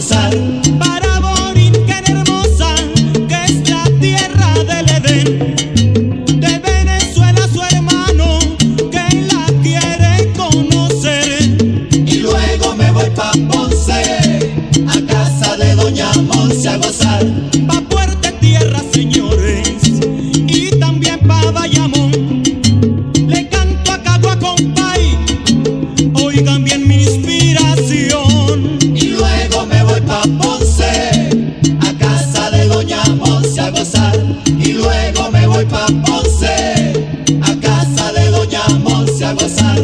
gozar. Para Borinquen hermosa, que es la tierra del Edén. De Venezuela su hermano, que la quiere conocer. Y luego me voy pa' Ponce, a casa de doña Monse a gozar. Pa' Puerto Tierra, señores, y también pa' Bayamón. Le canto a Cagua, compay, oigan bien mi inspiración. Y luego me voy pa' Ponce, a casa de doña Monse a gozar. Y luego me voy pa' Ponce, a casa de doña Monse a gozar.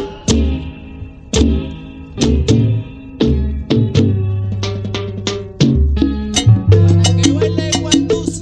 Que baile Guantus.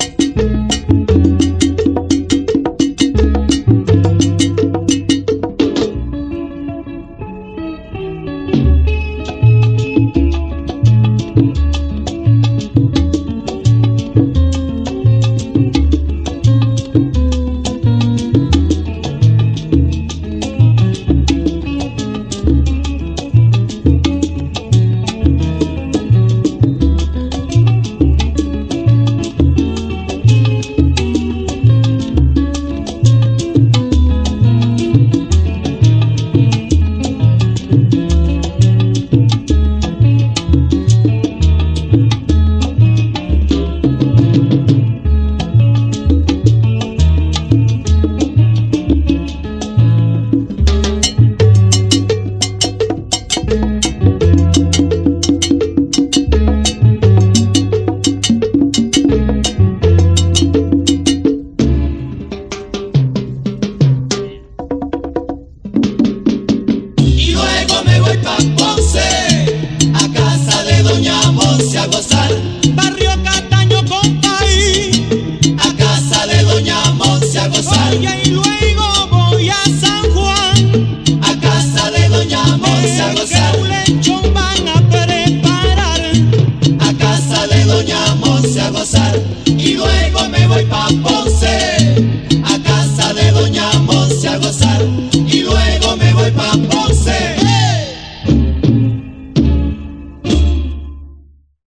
Y luego me voy pa' Ponce, a casa de doña Monse a gozar. Barrio Cataño, compay, A casa de doña Monse a gozar. oye, y luego voy a San Juan. A casa de doña Monse a gozar. Que un lechón van a preparar. A casa de doña Monse a gozar. Y luego me voy pa' Ponce, a casa de doña Monse a gozar. Y luego me voy pa' Ponce.